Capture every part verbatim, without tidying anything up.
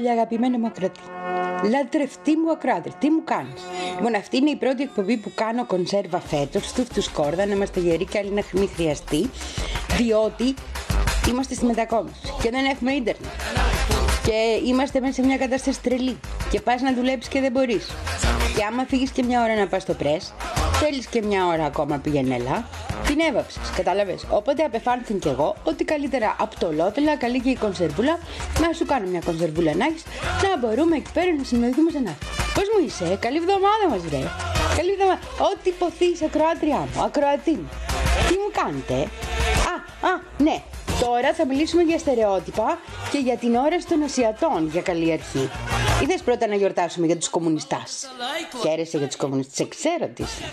πολύ αγαπημένο μου ακροατή. Λατρευτή μου ακροάτρια, τι μου κάνεις? Λοιπόν, αυτή είναι η πρώτη εκπομπή που κάνω κονσέρβα φέτος, στούφτου σκόρδα, να είμαστε γεροί και άλλοι να μην χρειαστεί, διότι είμαστε στη μετακόμιση και δεν έχουμε ίντερνετ. Και είμαστε μέσα σε μια κατάσταση τρελή. Και πας να δουλέψεις και δεν μπορείς. Και άμα φύγεις και μια ώρα να πας στο πρες, θέλεις και μια ώρα ακόμα πηγαίνελα, την έβαψες, κατάλαβες. Οπότε απεφάνθην κι εγώ ότι καλύτερα από το λότελα, καλή και η κονσερβούλα, να σου κάνω μια κονσερβούλα να έχεις, να μπορούμε εκεί πέρα να συνοδευτούμε σε ένα. Πώς μου είσαι, καλή εβδομάδα μας ρε. Καλή εβδομάδα. Ό,τι ποθείς, ακροάτριά μου, ακροατή μου. Τι μου κάνετε? Α, α, ναι. Τώρα θα μιλήσουμε για στερεότυπα και για την όραση των Ασιατών για καλή αρχή. Ή θες πρώτα να γιορτάσουμε για τους κομμουνιστάς? Χαίρεσαι για τους κομμουνιστές, ξέρω τι είσαι.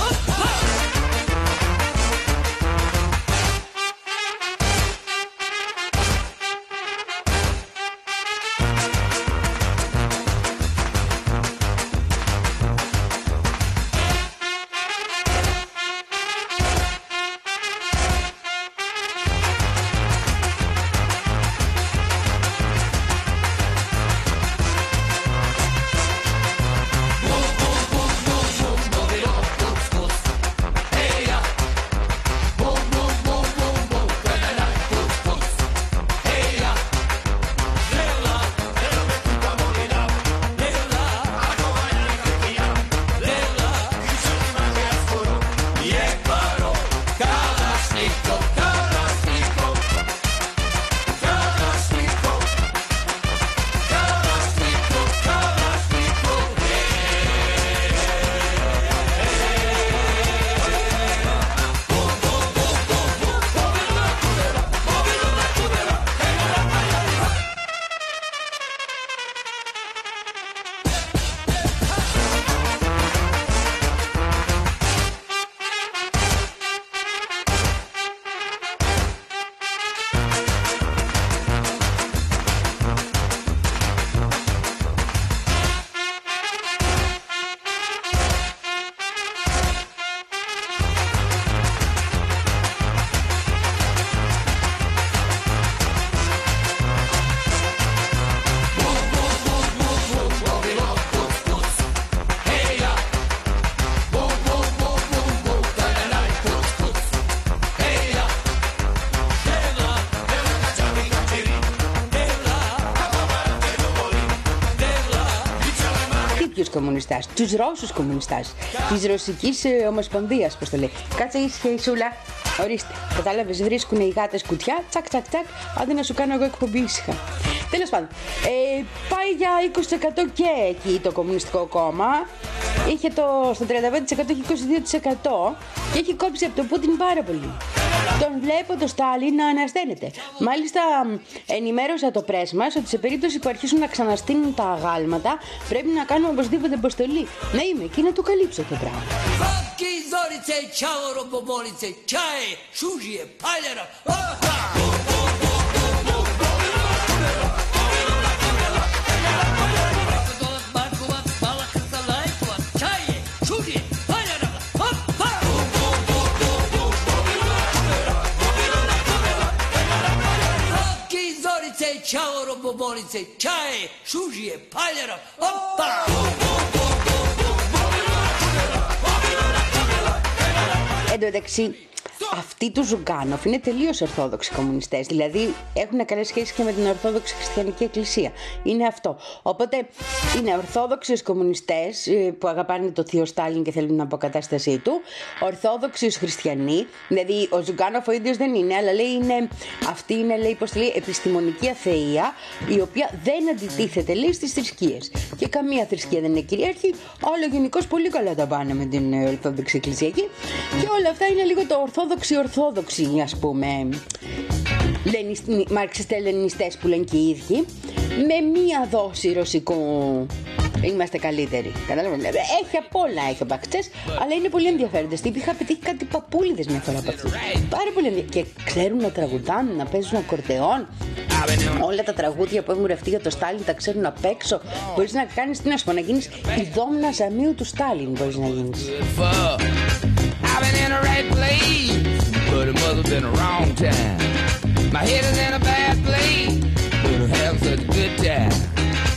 Κομμουνιστάς, τους Ρώσους κομμουνιστάς, της Ρωσικής ε, Ομοσπονδίας, πώς το λέει. Κάτσε ήσυχα η Σούλα, ορίστε. Κατάλαβες, βρίσκουν οι γάτες κουτιά, τσακ τσακ τσακ, άντε να σου κάνω εγώ εκπομπή ήσυχα. Τέλος πάντων, ε, πάει για είκοσι τοις εκατό και εκεί το Κομμουνιστικό Κόμμα. Είχε το, στο τριάντα πέντε τοις εκατό έχει είκοσι δύο τοις εκατό και έχει κόψει από το Πούτιν πάρα πολύ. Τον βλέπω το Στάλιν να ανασταίνεται. Μάλιστα ενημέρωσα το πρες μας ότι σε περίπτωση που αρχίσουν να ξαναστείνουν τα αγάλματα πρέπει να κάνουμε οπωσδήποτε αποστολή. Να είμαι εκεί να το καλύψω το πράγμα. Ciao robobolice, čaje, šužije, paljara, opa! Εν τω μεταξύ, αυτοί του Ζουγκάνοφ είναι τελείως ορθόδοξοι κομμουνιστές. Δηλαδή έχουν καλές σχέσεις και με την Ορθόδοξη Χριστιανική Εκκλησία. Είναι αυτό. Οπότε είναι ορθόδοξοι κομμουνιστές που αγαπάνε το θείο Στάλιν και θέλουν την αποκατάστασή του. Ορθόδοξοι χριστιανοί. Δηλαδή ο Ζουγκάνοφ ο ίδιος δεν είναι, αλλά λέει είναι, αυτή είναι λέει, πώς λέει, επιστημονική αθεία, η οποία δεν αντιτίθεται λέει στις θρησκείες. Και καμία θρησκεία δεν είναι κυρίαρχη. Όλα γενικώς πολύ καλά τα πάνε με την Ορθόδοξη Εκκλησιακή. Και όλα αυτά είναι λίγο το ορθόδοξοι ορθόδοξοι, ας πούμε, μαρξιστές λενινιστές που λένε και οι ίδιοι, με μία δόση ρωσικού είμαστε καλύτεροι. Καταλαβαίνετε. Έχει απ' όλα, έχει απαξές, αλλά είναι πολύ ενδιαφέροντες. Τύποι είχα πετύχει κάτι παππούλιδες μια φορά από αυτούς. Πάρα πολύ ενδιαφέροντες. Και ξέρουν να τραγουδάνε, να παίζουν ακορντεόν. Όλα τα τραγούδια που έχουν γραφτεί για το Στάλιν τα ξέρουν απ' έξω. Μπορείς να κάνεις, τι να σου πω, να γίνεις η Δόμνα Ζαμίου του Στάλιν. Μπορείς να γίνεις. I've been in the right place, but it must have been a wrong time. My head is in a bad place, but I'm having such a good time.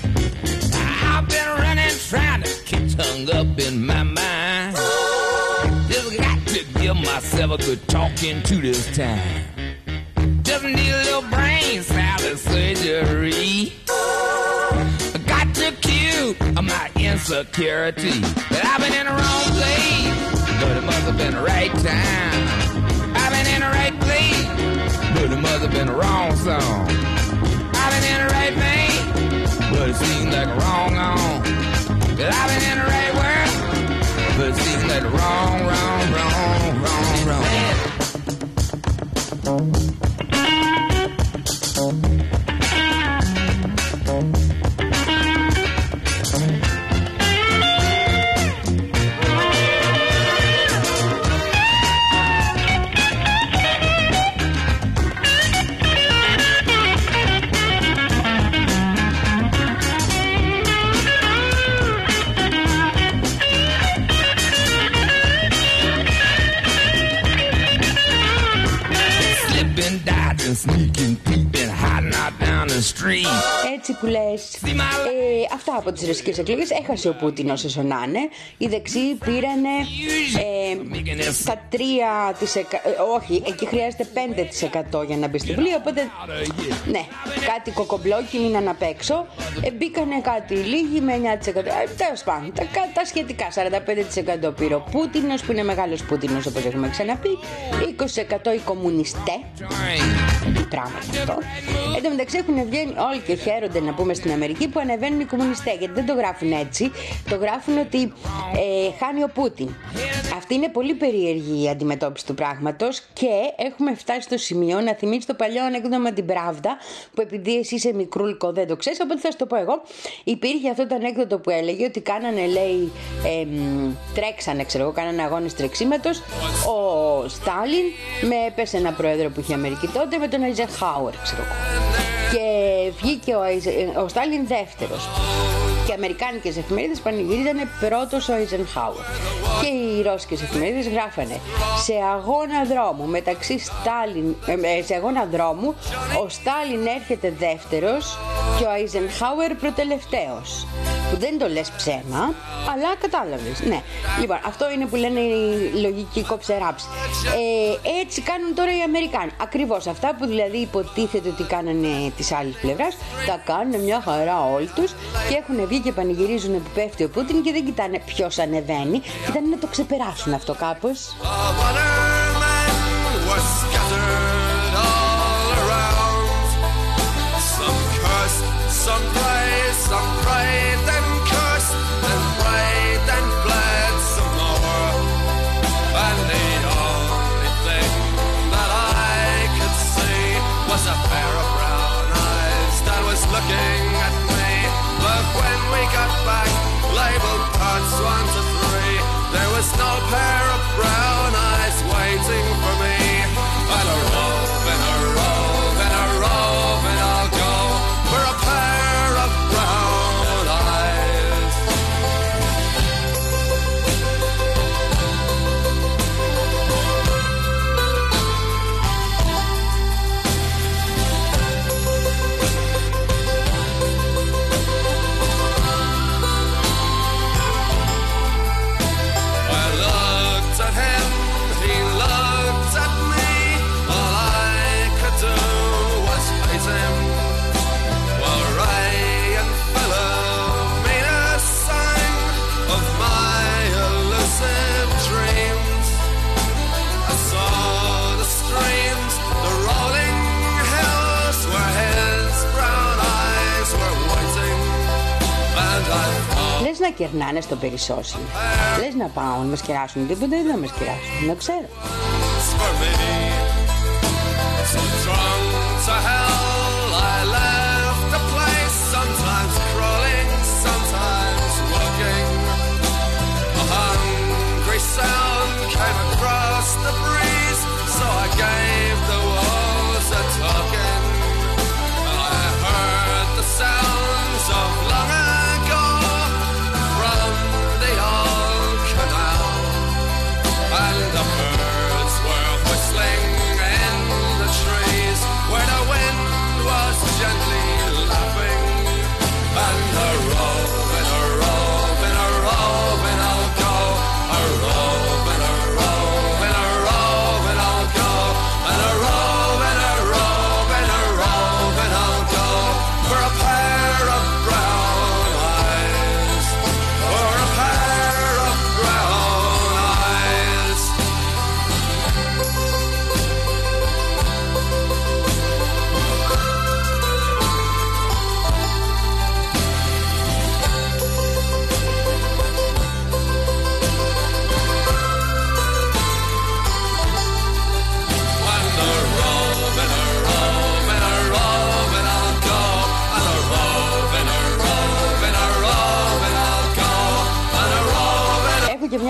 hung up in my mind. Just got to give myself a good talking to this time. Just need a little brain salad surgery. Got to cure my insecurity. But I've been in the wrong place, but it must have been the right time. I've been in the right place, but it must have been the wrong song. I've been in the right vein, but it seems like a wrong on. I've been in the right world, but it seems like the wrong, wrong, wrong, wrong, wrong. Sneaking, peeping, hiding out down the street. Έτσι που λες, ε, αυτά από τις ρωσικές εκλογές. Έχασε ο Πούτιν όσες ονάνε. Οι δεξιοί πήρανε ε, τα τρία τοις εκατό, όχι, εκεί χρειάζεται πέντε τοις εκατό για να μπει στη Βουλή. Οπότε, ναι, κάτι κοκομπλόκι μείναν απ' έξω. Ε, μπήκανε κάτι λίγοι με εννιά τοις εκατό. Ε, τέλος πάντων, τα, τα σχετικά. σαράντα πέντε τοις εκατό πήρε ο Πούτινος, που είναι μεγάλος Πούτινος όπως έχουμε ξαναπεί. είκοσι τοις εκατό οι κομμουνιστές. Πράγμα αυτό. Εν τω μεταξύ έχουν βγαίνει όλοι και χαίρονται, να πούμε, στην Αμερική που ανεβαίνουν οι κομμουνιστές, γιατί δεν το γράφουν έτσι. Το γράφουν ότι ε, χάνει ο Πούτιν. Αυτή είναι πολύ περίεργη η αντιμετώπιση του πράγματος και έχουμε φτάσει στο σημείο να θυμίσεις το παλιό ανέκδοτο με την Πράβδα, που επειδή εσύ είσαι μικρούλικο δεν το ξέρεις, οπότε θα σου το πω εγώ. Υπήρχε αυτό το ανέκδοτο που έλεγε ότι κάνανε, λέει, ε, τρέξανε, ξέρω εγώ, κάνανε αγώνες τρεξίματος. Ο Στάλιν με έπεσε ένα πρόεδρο που είχε Αμερική τότε, με τον Eisenhower, ξέρω εγώ. Και βγήκε ο, ο Στάλιν δεύτερος. Και οι αμερικάνικες εφημερίδες πανηγυρίζανε πρώτος ο Eisenhower. Και οι ρώσικες εφημερίδες γράφανε σε αγώνα δρόμου μεταξύ Στάλιν, ε, σε αγώνα δρόμου ο Στάλιν έρχεται δεύτερος και ο Eisenhower προτελευταίος. Που δεν το λες ψέμα, αλλά κατάλαβες. Ναι. Λοιπόν, αυτό είναι που λένε οι λογικοί κόψε-ράψη. Ε, έτσι κάνουν τώρα οι Αμερικάνοι. Ακριβώς αυτά που δηλαδή υποτίθεται ότι κάνανε της άλλης πλευράς, τα κάνουν μια χαρά όλοι τους και έχουν βγει και πανηγυρίζουν που πέφτει ο Πούτιν και δεν κοιτάνε ποιος ανεβαίνει. Κοιτάνε να το ξεπεράσουν αυτό κάπως. Looking at me, but when we got back, labeled parts one to three, there was no pair of brown eyes waiting for me. And a rove and a rove and a rove and I'll go for a pair of brown eyes. Λες να κερνάνε στο περισσόσι. Λες να πάω να μας κεράσουν τίποτα ή δεν να μας κεράσουν. Να ξέρω. The birds were whistling in the trees where the wind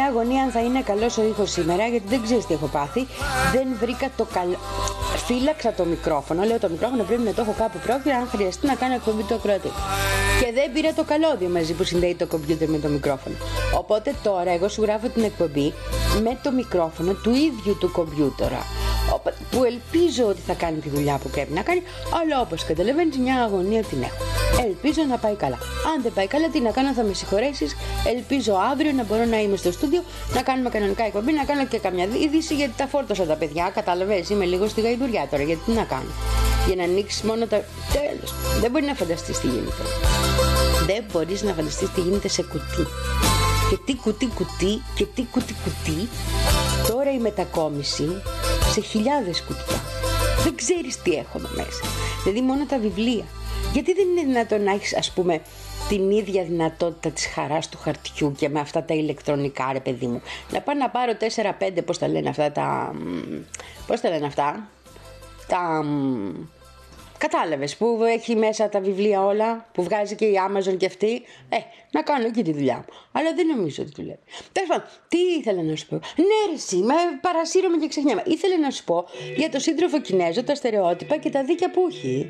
αγωνία αν θα είναι καλός ο ήχος σήμερα, γιατί δεν ξέρεις τι έχω πάθει. Δεν βρήκα το καλό. Φύλαξα το μικρόφωνο. Λέω το μικρόφωνο πρέπει να το έχω κάπου πρόχειρα αν χρειαστεί να κάνω εκπομπή του ακροατή. Και δεν πήρα το καλώδιο μαζί που συνδέει το κομπιούτερ με το μικρόφωνο. Οπότε τώρα εγώ σου γράφω την εκπομπή με το μικρόφωνο του ίδιου του κομπιούτερα, που ελπίζω ότι θα κάνει τη δουλειά που πρέπει να κάνει, αλλά όπως καταλαβαίνεις μια αγωνία την έχω. Ελπίζω να πάει καλά. Αν δεν πάει καλά, τι να κάνω, θα με συγχωρέσεις. Ελπίζω αύριο να μπορώ να είμαι στο στούντιο, να κάνουμε κανονικά εκπομπή, να κάνω και καμιά είδηση, γιατί τα φόρτωσα τα παιδιά. Κατάλαβες, είμαι λίγο στη γαϊδουριά τώρα, γιατί τι να κάνω. Για να ανοίξει μόνο τα. Τέλος. Δεν μπορεί να φανταστείς τι γίνεται. Δεν μπορείς να φανταστείς τι γίνεται σε κουτί. Και τι κουτί κουτί, και τι κουτί κουτί. Τώρα η μετακόμιση σε χιλιάδες κουτιά. Δεν ξέρεις τι έχω εδώ μέσα. Δηλαδή μόνο τα βιβλία. Γιατί δεν είναι δυνατόν να έχεις, ας πούμε, την ίδια δυνατότητα της χαράς του χαρτιού και με αυτά τα ηλεκτρονικά, ρε παιδί μου. Να πάω να πάρω τέσσερα πέντε, πώς τα λένε αυτά τα... Πώς τα λένε αυτά? Τα... Κατάλαβες, που έχει μέσα τα βιβλία όλα, που βγάζει και η Amazon και αυτή. Ε, να κάνω εκεί τη δουλειά μου. Αλλά δεν νομίζω ότι δουλεύει. Τέλος πάντων, τι ήθελα να σου πω. Ναι, ρε, εσύ, με παρασύρωμαι και ξεχνιάμαι. Ήθελα να σου πω για το σύντροφο Κινέζο, τα στερεότυπα και τα δίκαια που έχει.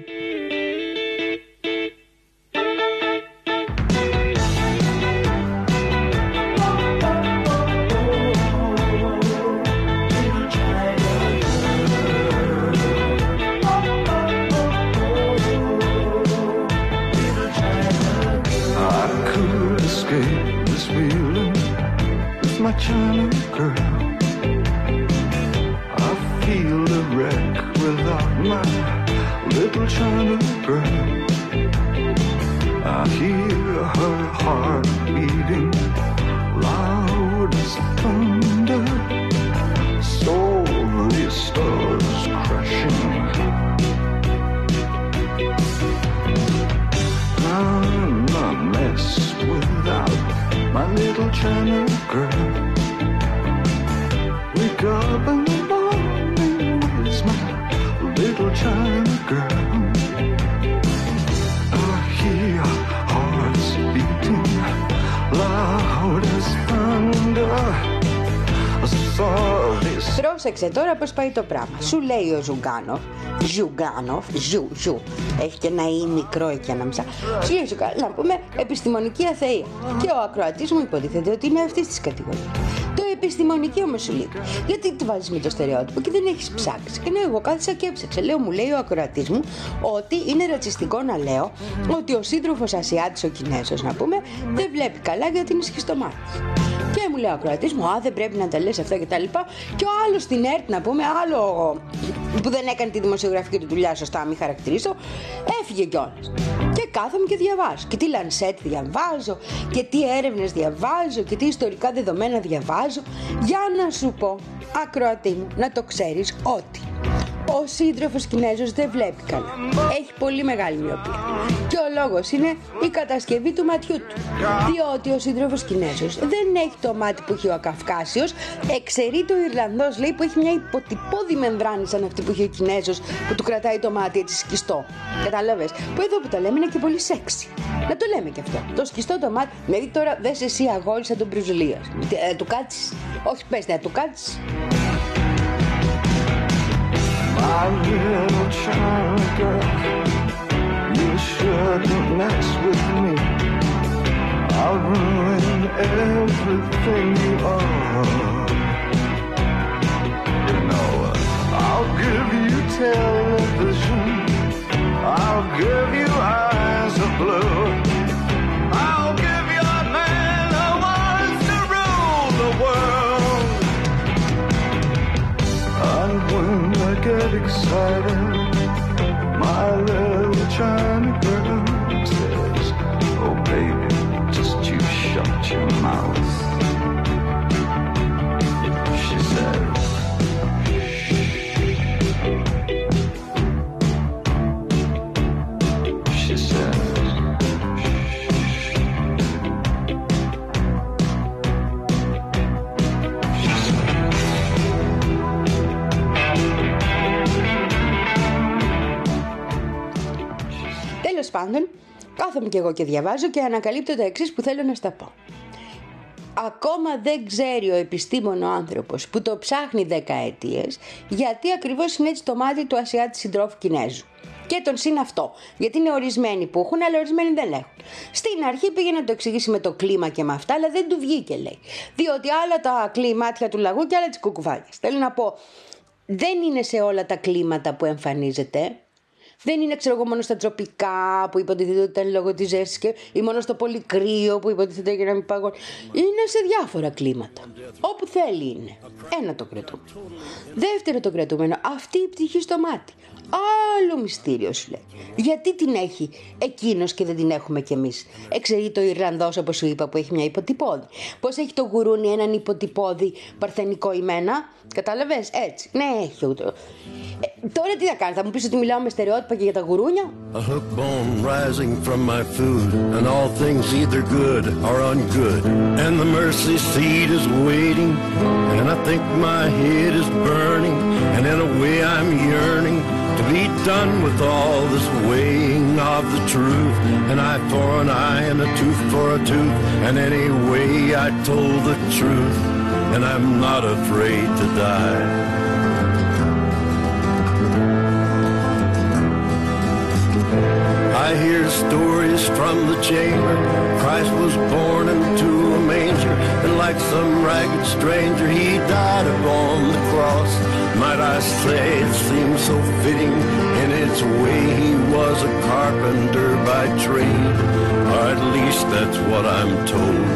My China girl, I feel a wreck without my little China girl. I hear her heart beating loud as thunder, slowly stars crashing. I'm a mess without my little China girl. Wake up in the morning, where's my little China girl? I hear hearts beating loud as thunder. Πρόσεξε τώρα πώς πάει το πράγμα. Σου λέει ο Ζουγκάνοφ, Ζουγκάνοφ, Ζου, Ζου, έχει και ένα ή μικρό εκεί ανάμεσα. Σου λέει Ζουγκάνοφ, να πούμε επιστημονική αθεία. Και ο ακροατής μου υποτίθεται ότι είναι αυτής της κατηγορίας. Το επιστημονική όμως σου λέει, γιατί τη βάζεις με το στερεότυπο και δεν έχεις ψάξει. Και ναι, εγώ κάθισα και έψαξα. Λέω, μου λέει ο ακροατής μου ότι είναι ρατσιστικό να λέω ότι ο σύντροφος Ασιάτης, ο Κινέζος να πούμε, δεν βλέπει καλά γιατί είναι σχιστομάτης. Και μου λέει ο ακροατής μου, α, δεν πρέπει να τα λες αυτά και τα λοιπά. Και ο άλλος στην ΕΡΤ, να πούμε, άλλο που δεν έκανε τη δημοσιογραφική του δουλειά σωστά, μην χαρακτηρίσω, έφυγε κιόλας. Και κάθομαι και διαβάζω. Και τι Lancet διαβάζω, και τι έρευνες διαβάζω, και τι ιστορικά δεδομένα διαβάζω. Για να σου πω, ακροατή μου, να το ξέρεις ότι ο σύντροφος Κινέζος δεν βλέπει καλά. Έχει πολύ μεγάλη μοιοπία. Και ο λόγος είναι η κατασκευή του ματιού του. Διότι ο σύντροφος Κινέζος δεν έχει το μάτι που έχει ο Καυκάσιος. Εξαιρεί το Ιρλανδός, λέει, που έχει μια υποτυπώδη μεμβράνη σαν αυτή που έχει ο Κινέζος, που του κρατάει το μάτι έτσι σκιστό. Κατάλαβες? Που εδώ που το λέμε είναι και πολύ σεξι. Να το λέμε και αυτό. Το σκιστό το μάτι. Δηλαδή τώρα δες εσύ αγόρι σαν τον Μπρουζουλίας. Ε, του κάτσεις. Όχι, πες, να του κάτσεις. My little China girl, you shouldn't mess with me. I'll ruin everything you are. You know, I'll give you television, I'll give you eyes of blue, I'll give you a man who wants to rule the world. And when I get excited, my little China girl says, oh baby, just you shut your mouth. She says, she says, Τέλος πάντων, κάθομαι κι εγώ και διαβάζω και ανακαλύπτω τα εξής που θέλω να στα πω. ακόμα δεν ξέρει ο επιστήμονο άνθρωπος που το ψάχνει δεκαετίες γιατί ακριβώς είναι έτσι το μάτι του Ασιάτη συντρόφου Κινέζου. Και τον συν αυτό, γιατί είναι ορισμένοι που έχουν, αλλά ορισμένοι δεν έχουν. Στην αρχή πήγε να το εξηγήσει με το κλίμα και με αυτά, αλλά δεν του βγήκε, λέει. Διότι άλλα τα κλιμάτια του λαγού και άλλα της κουκουβάγιας. Θέλω να πω, δεν είναι σε όλα τα κλίματα που εμφανίζεται. Δεν είναι, ξέρω εγώ, μόνο στα τροπικά που υποτίθεται ότι ήταν λόγω της ζέστης ή μόνο στο πολύ κρύο που υποτίθεται για να μην παγώνει. Είναι σε διάφορα κλίματα. Όπου θέλει είναι. Ένα το κρατούμενο. Δεύτερο το κρατούμενο, αυτή η πτυχή στο μάτι. Άλλο μυστήριο σου λέει. Γιατί την έχει εκείνος και δεν την έχουμε κι εμείς? Εξαιρεί το Ιρλανδός, όπως σου είπα, που έχει μια υποτυπώδη. Πώς έχει το γουρούνι έναν υποτυπώδη παρθενικό ημένα? Κατάλαβες? Έτσι. Ναι, έχει ούτω. Ε, τώρα τι θα κάνει, θα μου πεις ότι μιλάω με στερεότυπα και για τα γουρούνια? A hook bone rising from my food, and all things either good or ungood. And the mercy seat is waiting, and I think my head is burning, and in a way I'm yearning to be done with all this weighing of the truth. An eye for an eye and a tooth for a tooth, and anyway I told the truth, and I'm not afraid to die. I hear stories from the chamber. Christ was born into a manger, and like some ragged stranger he died upon the cross. Might I say it seems so fitting, in its way he was a carpenter by trade, or at least that's what I'm told.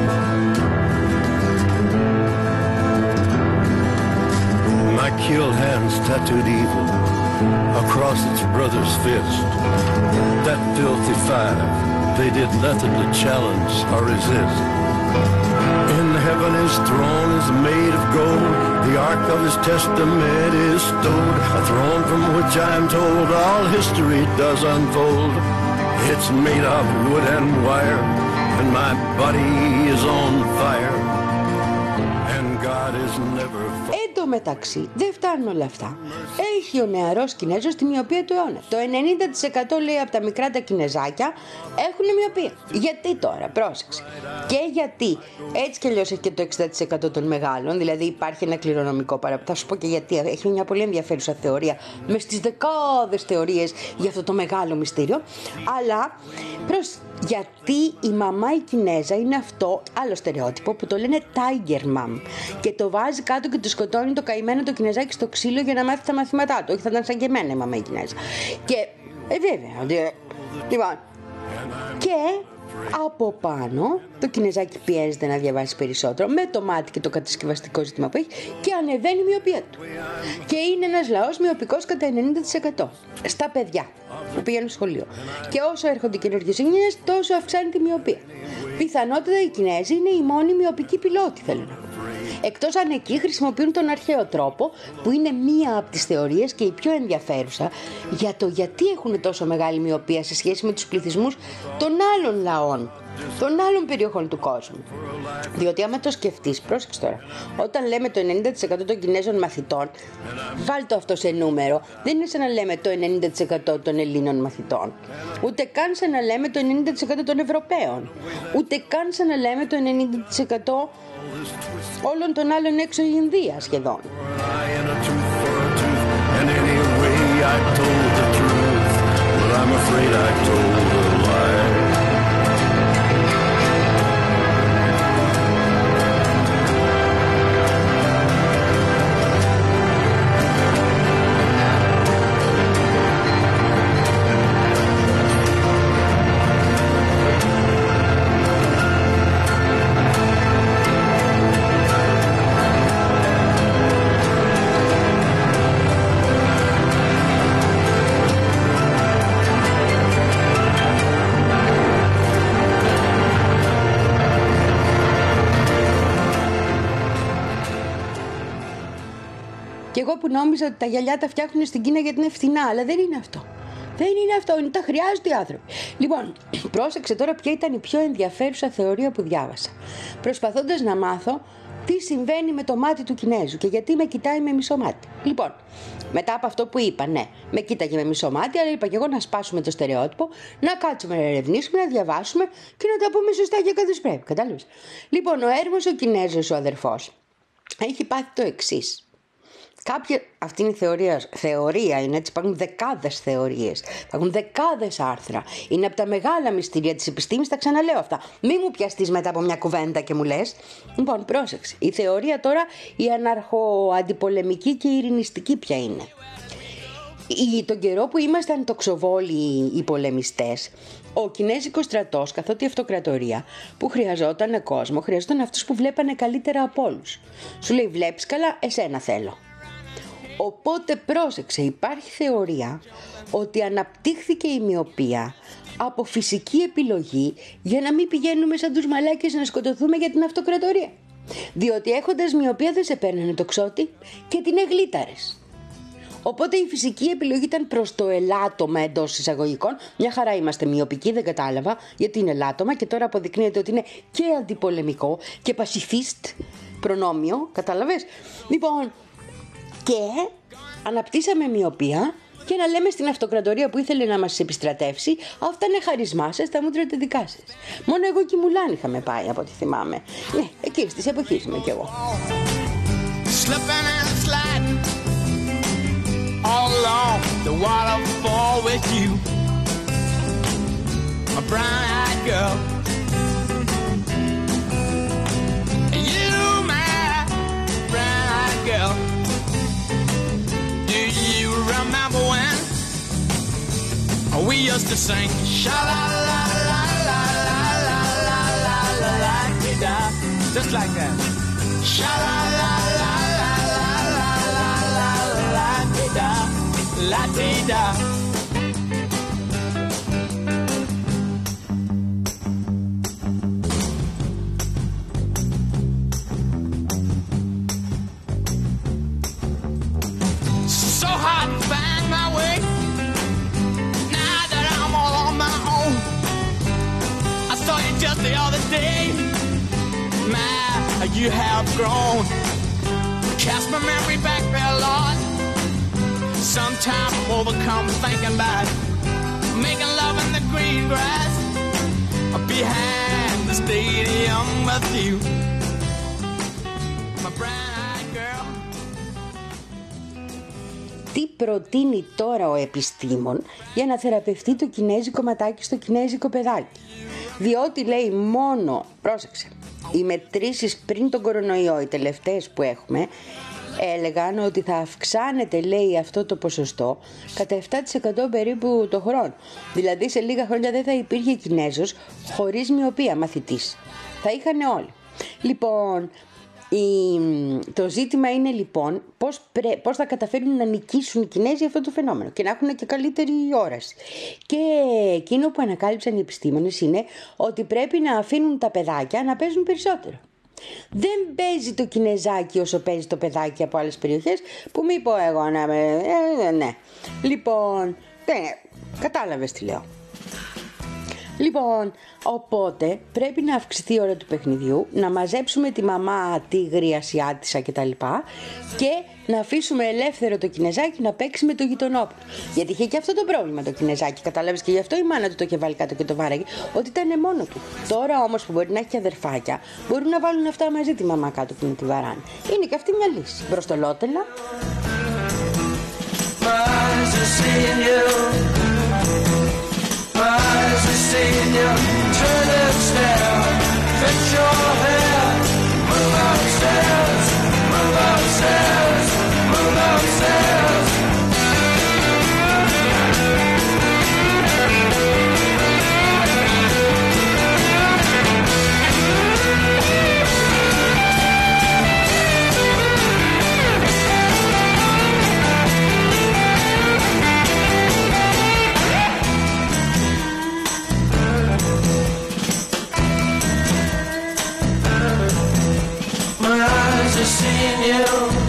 My killed hands tattooed evil across its brother's fist. That filthy five, they did nothing to challenge or resist. In heaven his throne is made of gold, the ark of his testament is stowed, a throne from which I'm told all history does unfold. It's made of wood and wire, and my body is on fire, and God is never far. Εν τω μεταξύ, δεν φτάνουν όλα αυτά. Έχει ο νεαρός Κινέζος τη μοιοπία του αιώνα. Το ενενήντα τοις εκατό λέει από τα μικρά τα Κινεζάκια έχουν μοιοπία. Γιατί τώρα, πρόσεξε. Και γιατί έτσι κι αλλιώς έχει και το εξήντα τοις εκατό των μεγάλων, δηλαδή υπάρχει ένα κληρονομικό παραπάνω. Θα σου πω και γιατί. Έχει μια πολύ ενδιαφέρουσα θεωρία με στις δεκάδες θεωρίες για αυτό το μεγάλο μυστήριο. Αλλά προς γιατί η μαμά η Κινέζα είναι αυτό, άλλο στερεότυπο που το λένε Tiger Mom και το βάζει κάτω και το σκοτώνει το καημένο το Κινεζάκι στο ξύλο για να μάθει τα μαθήματά του. Όχι, θα ήταν σαν και εμένα η μαμά η Κινέζα. Και ε, βέβαια, λοιπόν, και από πάνω το Κινεζάκι πιέζεται να διαβάσει περισσότερο με το μάτι και το κατασκευαστικό ζήτημα που έχει και ανεβαίνει η μοιοπία του. Και είναι ένας λαός μοιοπικός κατά ενενήντα τοις εκατό στα παιδιά που πηγαίνουν στο σχολείο. Και όσο έρχονται οι καινούργιες γενιές, τόσο αυξάνει τη μοιοπία. Πιθανότατα οι Κινέζοι είναι οι μόνοι μοιοπικοί πιλότοι, θέλω να πω. Εκτός αν εκεί χρησιμοποιούν τον αρχαίο τρόπο, που είναι μία από τις θεωρίες και η πιο ενδιαφέρουσα για το γιατί έχουν τόσο μεγάλη μοιοπία σε σχέση με τους πληθυσμούς των άλλων λαών, των άλλων περιοχών του κόσμου. Διότι άμα το σκεφτείς, πρόσεξε τώρα, όταν λέμε το ενενήντα τοις εκατό των Κινέζων μαθητών, βάλ' το αυτό σε νούμερο, δεν είναι σαν να λέμε το ενενήντα τοις εκατό των Ελλήνων μαθητών, ούτε καν σαν να λέμε το ενενήντα τοις εκατό των Ευρωπαίων, ούτε καν σαν να λέμε το ενενήντα τοις εκατό όλων των άλλων έξω η Ινδία σχεδόν. Και εγώ που νόμιζα ότι τα γυαλιά τα φτιάχνουν στην Κίνα γιατί είναι φθηνά, αλλά δεν είναι αυτό. Δεν είναι αυτό, είναι, τα χρειάζονται οι άνθρωποι. Λοιπόν, πρόσεξε τώρα ποια ήταν η πιο ενδιαφέρουσα θεωρία που διάβασα. Προσπαθώντας να μάθω τι συμβαίνει με το μάτι του Κινέζου και γιατί με κοιτάει με μισό μάτι. Λοιπόν, μετά από αυτό που είπα, ναι, με κοίταγε με μισό μάτι, αλλά είπα και εγώ να σπάσουμε το στερεότυπο, να κάτσουμε να ερευνήσουμε, να διαβάσουμε και να τα πούμε σωστά και καθώς πρέπει. Κατάλαβες. Λοιπόν, ο Έρμος ο Κινέζος, ο αδερφός, έχει πάθει το εξής. Κάποια, αυτή είναι η θεωρία, θεωρία είναι έτσι, υπάρχουν δεκάδες θεωρίες, υπάρχουν δεκάδες άρθρα. Είναι από τα μεγάλα μυστήρια της επιστήμης, τα ξαναλέω αυτά. Μη μου πιαστείς μετά από μια κουβέντα και μου λες. Λοιπόν, πρόσεξε. Η θεωρία τώρα, η αναρχοαντιπολεμική και η ειρηνιστική ποια είναι. Η, τον καιρό που ήμασταν τοξοβόλοι οι πολεμιστές, ο Κινέζικος στρατός, καθότι η αυτοκρατορία που χρειαζόταν κόσμο, χρειαζόταν αυτούς που βλέπανε καλύτερα από όλους. Σου λέει, βλέπεις καλά, εσένα θέλω. Οπότε πρόσεξε, υπάρχει θεωρία ότι αναπτύχθηκε η μοιοπία από φυσική επιλογή για να μην πηγαίνουμε σαν τους μαλάκες να σκοτωθούμε για την αυτοκρατορία. Διότι έχοντας μοιοπία δεν σε παίρνανε το ξώτη και την εγλίταρες. Οπότε η φυσική επιλογή ήταν προς το ελάττωμα εντός εισαγωγικών. Μια χαρά είμαστε μοιοπικοί, δεν κατάλαβα γιατί είναι ελάττωμα και τώρα αποδεικνύεται ότι είναι και αντιπολεμικό και πασιφίστ προνόμιο, κατάλαβες. Λοιπόν, και αναπτύσσαμε μοιοπία και να λέμε στην αυτοκρατορία που ήθελε να μας επιστρατεύσει, αυτά είναι χαρισμά σας, τα μούτρα τα δικά σας. Μόνο εγώ και η Μουλάν είχαμε πάει από ό,τι θυμάμαι. Ναι, εκείνης της εποχής είμαι κι εγώ. All along the waterfall with you, my brown-eyed girl. You, my brown-eyed girl. Do you remember when we used to sing sha-la-la-la-la-la-la-la-la-la-la-la-la, just like that? Sha-la-la-la-la-la-la-la-la-la-la-la-la-la. So hard to find my way now that I'm all on my own. I saw you just the other day. My, you have grown. Cast my memory back there, Lord. Sometimes I'm overcome thinking about making love in the green grass behind the stadium with you, my brown-eyed girl. Τι προτείνει τώρα ο επιστήμον για να θεραπευτεί το κινέζικο ματάκι στο κινέζικο παιδάκι? Διότι λέει μόνο, πρόσεξε, οι μετρήσεις πριν τον κορονοϊό, οι τελευταίες που έχουμε, έλεγαν ότι θα αυξάνεται, λέει, αυτό το ποσοστό κατά επτά τοις εκατό περίπου το χρόνο. Δηλαδή σε λίγα χρόνια δεν θα υπήρχε Κινέζος χωρίς μοιοπία μαθητής. Θα είχαν όλοι. Λοιπόν, η... το ζήτημα είναι λοιπόν πώς, πρέ... πώς θα καταφέρουν να νικήσουν οι Κινέζοι αυτό το φαινόμενο και να έχουν και καλύτερη όραση. Και εκείνο που ανακάλυψαν οι επιστήμονες είναι ότι πρέπει να αφήνουν τα παιδάκια να παίζουν περισσότερο. Δεν παίζει το Κινεζάκι όσο παίζει το παιδάκι από άλλες περιοχές, που μη πω εγώ να με... Ε, ναι. Λοιπόν, ναι, κατάλαβες τι λέω. Λοιπόν, οπότε πρέπει να αυξηθεί η ώρα του παιχνιδιού, να μαζέψουμε τη μαμά τίγρη, ασιάτισσα κτλ. Και να αφήσουμε ελεύθερο το Κινεζάκι να παίξει με το γειτονόπουλο. Γιατί είχε και αυτό το πρόβλημα το Κινεζάκι, κατάλαβες, και γι' αυτό η μάνα του το είχε βάλει κάτω και το βάραγε, ότι ήταν μόνο του. Τώρα όμως που μπορεί να έχει και αδερφάκια, μπορούν να βάλουν αυτά μαζί τη μαμά κάτω και να τη βαράνε. Είναι και αυτή μια λύση. Μπροστολότελα. Eyes are seeing you, turn and stare, fix your hair, move upstairs, move upstairs, move upstairs. Seeing you,